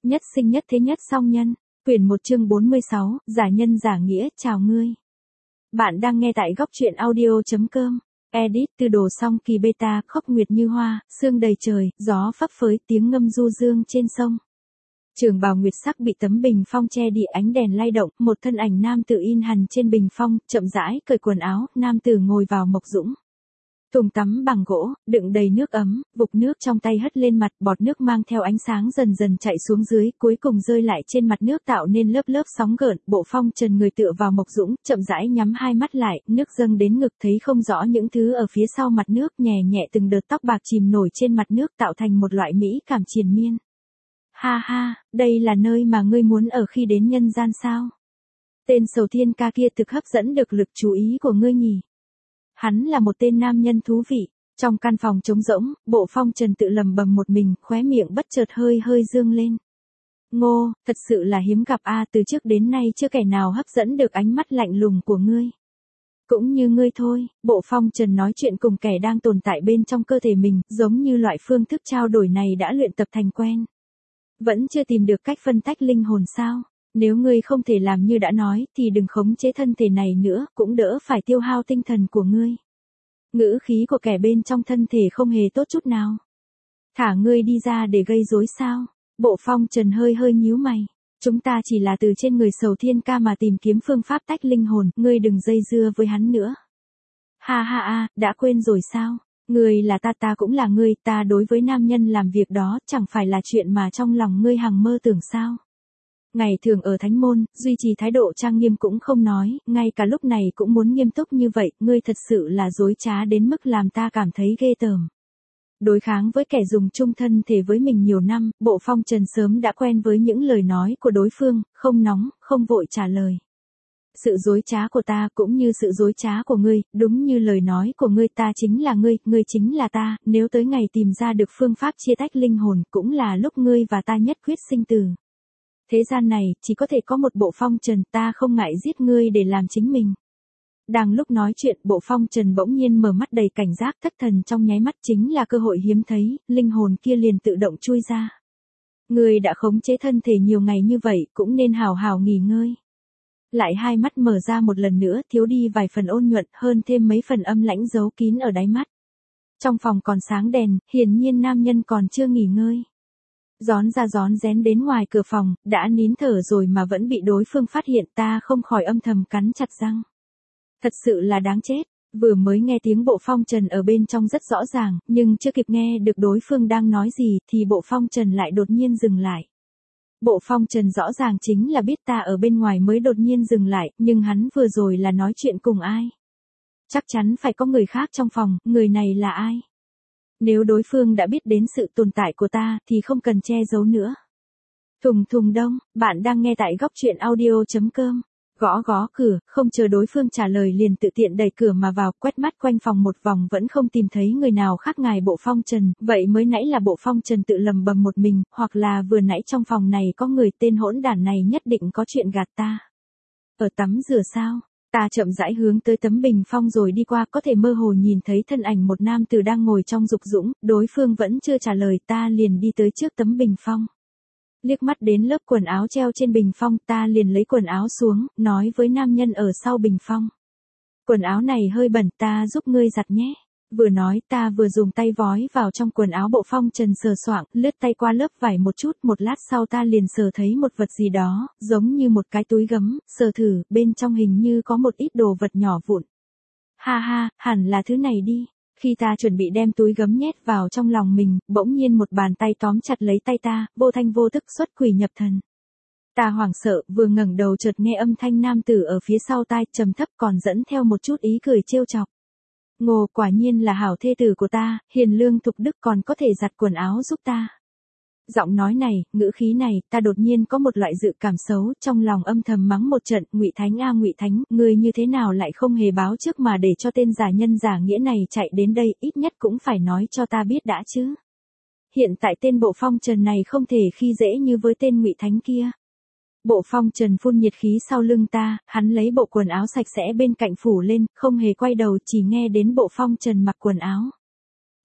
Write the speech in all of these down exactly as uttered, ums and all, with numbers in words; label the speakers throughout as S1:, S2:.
S1: Nhất sinh nhất thế nhất song nhân. Quyển một chương bốn mươi sáu, giả nhân giả nghĩa, chào ngươi. Bạn đang nghe tại góc truyện audio.com. Edit từ đồ song kỳ beta, khóc nguyệt như hoa, sương đầy trời, gió phấp phới, tiếng ngâm du dương trên sông. Trường bào nguyệt sắc bị tấm bình phong che đi, ánh đèn lay động, một thân ảnh nam tử in hằn trên bình phong, chậm rãi cởi quần áo, nam tử ngồi vào mộc dũng. Thùng tắm bằng gỗ, đựng đầy nước ấm, vục nước trong tay hất lên mặt, bọt nước mang theo ánh sáng dần dần chạy xuống dưới, cuối cùng rơi lại trên mặt nước tạo nên lớp lớp sóng gợn. Bộ phong trần người tựa vào mộc dũng, chậm rãi nhắm hai mắt lại, nước dâng đến ngực, thấy không rõ những thứ ở phía sau mặt nước, nhẹ nhẹ từng đợt tóc bạc chìm nổi trên mặt nước tạo thành một loại mỹ cảm triền miên. Ha ha, đây là nơi mà ngươi muốn ở khi đến nhân gian sao? Tên Sầu Thiên ca kia thực hấp dẫn được lực chú ý của ngươi nhỉ? Hắn là một tên nam nhân thú vị. Trong căn phòng trống rỗng, Bộ phong trần tự lầm bầm một mình, khóe miệng bất chợt hơi hơi dương lên. Ngô, thật sự là hiếm gặp a, từ trước đến nay chưa kẻ nào hấp dẫn được ánh mắt lạnh lùng của ngươi. Cũng như ngươi thôi. Bộ phong trần nói chuyện cùng kẻ đang tồn tại bên trong cơ thể mình, giống như loại phương thức trao đổi này đã luyện tập thành quen. Vẫn chưa tìm được cách phân tách linh hồn sao? Nếu ngươi không thể làm như đã nói, thì đừng khống chế thân thể này nữa, cũng đỡ phải tiêu hao tinh thần của ngươi. Ngữ khí của kẻ bên trong thân thể không hề tốt chút nào. Thả ngươi đi ra để gây rối sao? Bộ phong trần hơi hơi nhíu mày. Chúng ta chỉ là từ trên người Sầu Thiên ca mà tìm kiếm phương pháp tách linh hồn, ngươi đừng dây dưa với hắn nữa. Ha ha a, đã quên rồi sao? Ngươi là ta, ta cũng là ngươi, ta đối với nam nhân làm việc đó chẳng phải là chuyện mà trong lòng ngươi hằng mơ tưởng sao? Ngày thường ở thánh môn, duy trì thái độ trang nghiêm cũng không nói, ngay cả lúc này cũng muốn nghiêm túc như vậy, ngươi thật sự là dối trá đến mức làm ta cảm thấy ghê tởm. Đối kháng với kẻ dùng chung thân thể với mình nhiều năm, Bộ phong trần sớm đã quen với những lời nói của đối phương, không nóng, không vội trả lời. Sự dối trá của ta cũng như sự dối trá của ngươi, đúng như lời nói của ngươi, ta chính là ngươi, ngươi chính là ta, nếu tới ngày tìm ra được phương pháp chia tách linh hồn, cũng là lúc ngươi và ta nhất quyết sinh tử. Thế gian này, chỉ có thể có một Bộ phong trần, ta không ngại giết ngươi để làm chính mình. Đang lúc nói chuyện, Bộ phong trần bỗng nhiên mở mắt đầy cảnh giác, thất thần trong nháy mắt, chính là cơ hội hiếm thấy, linh hồn kia liền tự động chui ra. Ngươi đã khống chế thân thể nhiều ngày như vậy, cũng nên hào hào nghỉ ngơi. Lại hai mắt mở ra một lần nữa, thiếu đi vài phần ôn nhuận, hơn thêm mấy phần âm lãnh giấu kín ở đáy mắt. Trong phòng còn sáng đèn, hiển nhiên nam nhân còn chưa nghỉ ngơi. Gión ra gión rén đến ngoài cửa phòng, đã nín thở rồi mà vẫn bị đối phương phát hiện, ta không khỏi âm thầm cắn chặt răng. Thật sự là đáng chết, vừa mới nghe tiếng Bộ phong trần ở bên trong rất rõ ràng, nhưng chưa kịp nghe được đối phương đang nói gì, thì Bộ phong trần lại đột nhiên dừng lại. Bộ phong trần rõ ràng chính là biết ta ở bên ngoài mới đột nhiên dừng lại, nhưng hắn vừa rồi là nói chuyện cùng ai? Chắc chắn phải có người khác trong phòng, người này là ai? Nếu đối phương đã biết đến sự tồn tại của ta, thì không cần che giấu nữa. Thùng thùng đông, bạn đang nghe tại góc truyện audio.com. Gõ gõ cửa, không chờ đối phương trả lời liền tự tiện đẩy cửa mà vào, quét mắt quanh phòng một vòng vẫn không tìm thấy người nào khác ngài Bộ phong trần, vậy mới nãy là Bộ phong trần tự lầm bầm một mình, hoặc là vừa nãy trong phòng này có người, tên hỗn đản này nhất định có chuyện gạt ta. Ở tắm rửa sao? Ta chậm rãi hướng tới tấm bình phong rồi đi qua, có thể mơ hồ nhìn thấy thân ảnh một nam tử đang ngồi trong dục dũng, đối phương vẫn chưa trả lời, ta liền đi tới trước tấm bình phong. Liếc mắt đến lớp quần áo treo trên bình phong, ta liền lấy quần áo xuống, nói với nam nhân ở sau bình phong. Quần áo này hơi bẩn, ta giúp ngươi giặt nhé. Vừa nói ta vừa dùng tay vói vào trong quần áo. Bộ phong trần sờ soạng, lướt tay qua lớp vải một chút, một lát sau ta liền sờ thấy một vật gì đó, giống như một cái túi gấm, sờ thử, bên trong hình như có một ít đồ vật nhỏ vụn. Ha ha, hẳn là thứ này đi. Khi ta chuẩn bị đem túi gấm nhét vào trong lòng mình, bỗng nhiên một bàn tay tóm chặt lấy tay ta, vô thanh vô tức xuất quỷ nhập thần. Ta hoảng sợ, vừa ngẩng đầu chợt nghe âm thanh nam tử ở phía sau tai, trầm thấp còn dẫn theo một chút ý cười trêu chọc. Ngô, quả nhiên là hảo thê tử của ta, hiền lương thục đức, còn có thể giặt quần áo giúp ta. Giọng nói này, ngữ khí này, ta đột nhiên có một loại dự cảm xấu, trong lòng âm thầm mắng một trận, Ngụy Thánh a Ngụy Thánh, ngươi như thế nào lại không hề báo trước mà để cho tên giả nhân giả nghĩa này chạy đến đây, ít nhất cũng phải nói cho ta biết đã chứ. Hiện tại tên Bộ phong trần này không thể khi dễ như với tên Ngụy Thánh kia. Bộ phong trần phun nhiệt khí sau lưng ta, hắn lấy bộ quần áo sạch sẽ bên cạnh phủ lên, không hề quay đầu, chỉ nghe đến Bộ phong trần mặc quần áo.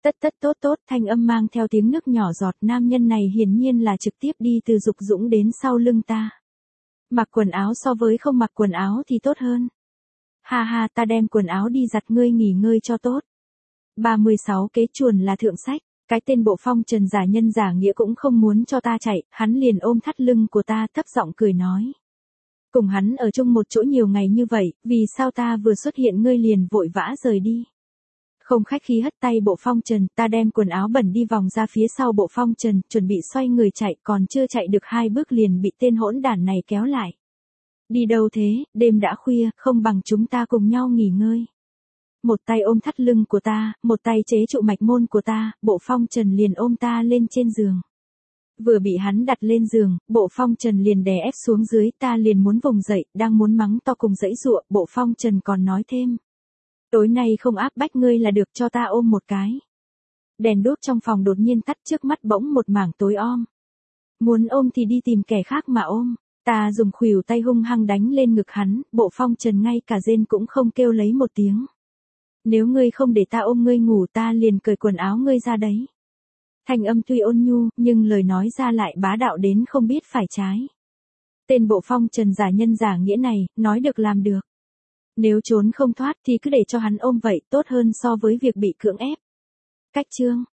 S1: Tất tất tốt tốt, thanh âm mang theo tiếng nước nhỏ giọt, nam nhân này hiển nhiên là trực tiếp đi từ Dục Dũng đến sau lưng ta. Mặc quần áo so với không mặc quần áo thì tốt hơn. Ha ha, ta đem quần áo đi giặt, ngươi nghỉ ngơi cho tốt. ba mươi sáu Kế chuồn là thượng sách, cái tên Bộ Phong Trần giả nhân giả nghĩa cũng không muốn cho ta chạy, hắn liền ôm thắt lưng của ta thấp giọng cười nói. Cùng hắn ở chung một chỗ nhiều ngày như vậy, vì sao ta vừa xuất hiện ngươi liền vội vã rời đi? Không khách khí hất tay Bộ Phong Trần, ta đem quần áo bẩn đi vòng ra phía sau Bộ Phong Trần, chuẩn bị xoay người chạy, còn chưa chạy được hai bước liền bị tên hỗn đản này kéo lại. Đi đâu thế, đêm đã khuya, không bằng chúng ta cùng nhau nghỉ ngơi. Một tay ôm thắt lưng của ta, một tay chế trụ mạch môn của ta, Bộ Phong Trần liền ôm ta lên trên giường. Vừa bị hắn đặt lên giường, Bộ Phong Trần liền đè ép xuống dưới, ta liền muốn vùng dậy, đang muốn mắng to cùng giãy giụa, Bộ Phong Trần còn nói thêm. Tối nay không áp bách ngươi là được, cho ta ôm một cái. Đèn đốt trong phòng đột nhiên tắt, trước mắt bỗng một mảng tối om. Muốn ôm thì đi tìm kẻ khác mà ôm. Ta dùng khuỷu tay hung hăng đánh lên ngực hắn, Bộ Phong Trần ngay cả rên cũng không kêu lấy một tiếng. Nếu ngươi không để ta ôm ngươi ngủ, ta liền cởi quần áo ngươi ra đấy. Thanh âm tuy ôn nhu, nhưng lời nói ra lại bá đạo đến không biết phải trái. Tên Bộ Phong Trần giả nhân giả nghĩa này, nói được làm được. Nếu trốn không thoát thì cứ để cho hắn ôm vậy, tốt hơn so với việc bị cưỡng ép. Cách chương